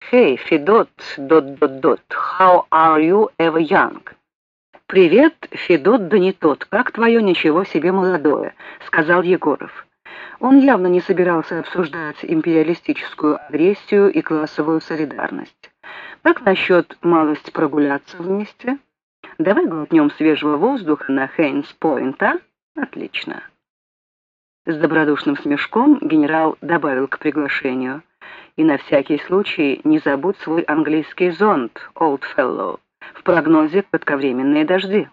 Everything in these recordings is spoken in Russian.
Hey, Федот, how are you ever young? Привет, Федот, да не тот, как твое ничего себе молодое, сказал Егоров. Он явно не собирался обсуждать империалистическую агрессию и классовую солидарность. Как насчет малость прогуляться вместе? Давай глотнем свежего воздуха на Хейнс-Пойнт, а? Отлично. С добродушным смешком генерал добавил к приглашению: и на всякий случай не забудь свой английский зонт, old fellow, в прогнозе кратковременные дожди.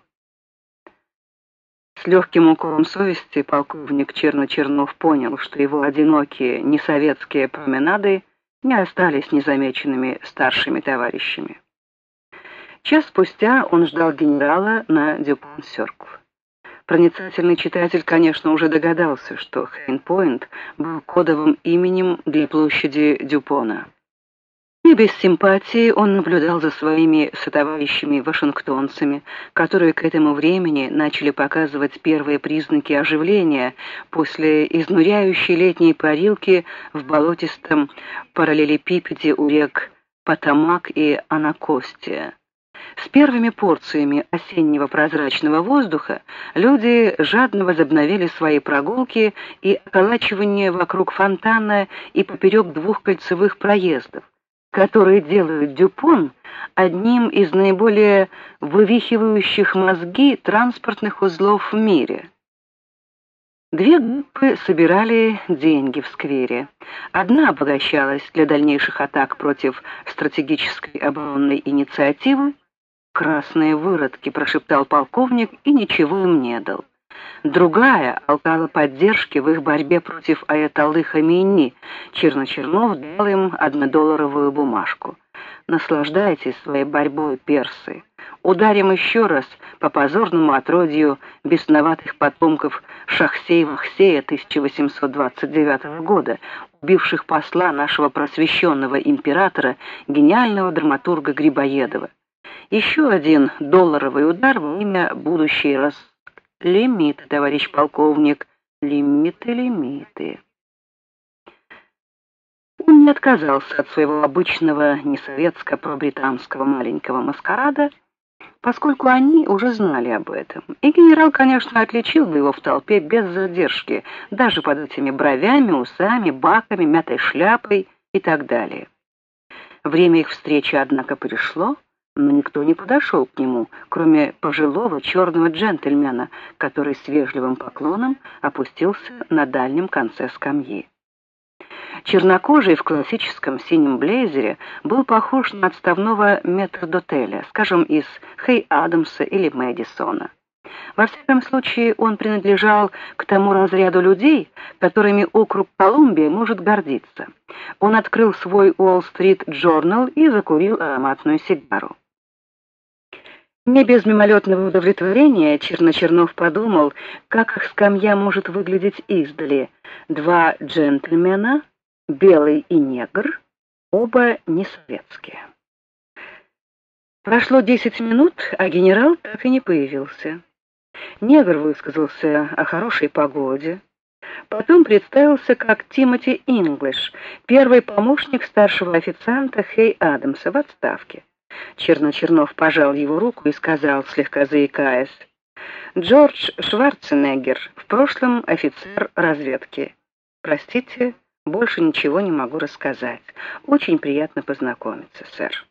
С легким укором совести полковник Черночернов понял, что его одинокие несоветские променады не остались незамеченными старшими товарищами. Час спустя он ждал генерала на Дюпон-Сёркл. Проницательный читатель, конечно, уже догадался, что Хейн-Пойнт был кодовым именем для площади Дюпона. И без симпатии он наблюдал за своими сотоварищами-вашингтонцами, которые к этому времени начали показывать первые признаки оживления после изнуряющей летней парилки в болотистом параллелепипеде у рек Потамак и Анакостия. С первыми порциями осеннего прозрачного воздуха люди жадно возобновили свои прогулки и околачивание вокруг фонтана и поперек двух кольцевых проездов, которые делают Дюпон одним из наиболее вывихивающих мозги транспортных узлов в мире. Две группы собирали деньги в сквере. Одна обогащалась для дальнейших атак против стратегической оборонной инициативы. «Красные выродки», — прошептал полковник и ничего им не дал. Другая алкала поддержки в их борьбе против аятоллы Хамейни. Черночернов дал им $1 бумажку. «Наслаждайтесь своей борьбой, персы. Ударим еще раз по позорному отродью бесноватых потомков Шахсей-Вахсея 1829 года, убивших посла нашего просвещенного императора, гениального драматурга Грибоедова. Еще один $1 удар во имя будущей Лимиты, товарищ полковник, лимиты. Он не отказался от своего обычного несоветско-пробританского маленького маскарада, поскольку они уже знали об этом. И генерал, конечно, отличил бы его в толпе без задержки, даже под этими бровями, усами, баками, мятой шляпой и так далее. Время их встречи, однако, пришло, но никто не подошел к нему, кроме пожилого черного джентльмена, который с вежливым поклоном опустился на дальнем конце скамьи. Чернокожий в классическом синем блейзере был похож на отставного метрдотеля, скажем, из Хэй-Адамса или Мэдисона. Во всяком случае, он принадлежал к тому разряду людей, которыми округ Колумбия может гордиться. Он открыл свой Уолл-стрит Джорнал и закурил ароматную сигару. Не без мимолетного удовлетворения Черночернов подумал, как их скамья может выглядеть издали. Два джентльмена, белый и негр, оба не советские. Прошло 10 минут, а генерал так и не появился. Негр высказался о хорошей погоде. Потом представился как Тимоти Инглиш, первый помощник старшего официанта Хэй-Адамса в отставке. Черночернов пожал его руку и сказал, слегка заикаясь: «Джордж Шварценеггер, в прошлом офицер разведки. Простите, больше ничего не могу рассказать. Очень приятно познакомиться, сэр».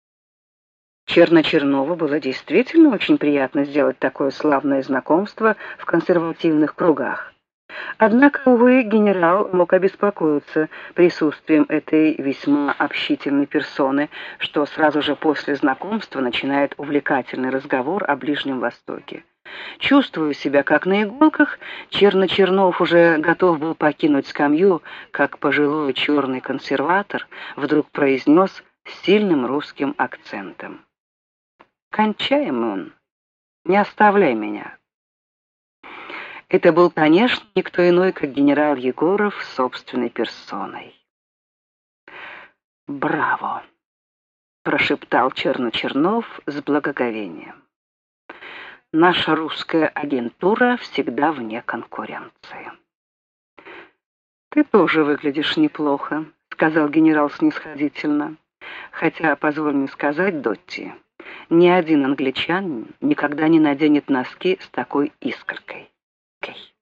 Черночернову было действительно очень приятно сделать такое славное знакомство в консервативных кругах. Однако, увы, генерал мог обеспокоиться присутствием этой весьма общительной персоны, что сразу же после знакомства начинает увлекательный разговор о Ближнем Востоке. Чувствуя себя как на иголках, Черночернов уже готов был покинуть скамью, как пожилой черный консерватор вдруг произнес с сильным русским акцентом: «Кончаем, он, не оставляй меня». Это был, конечно, никто иной, как генерал Егоров собственной персоной. «Браво!» — прошептал Черночернов с благоговением. «Наша русская агентура всегда вне конкуренции». «Ты тоже выглядишь неплохо», — сказал генерал снисходительно. Хотя, позволь мне сказать, Дотти, ни один англичанин никогда не наденет носки с такой искоркой. Кей.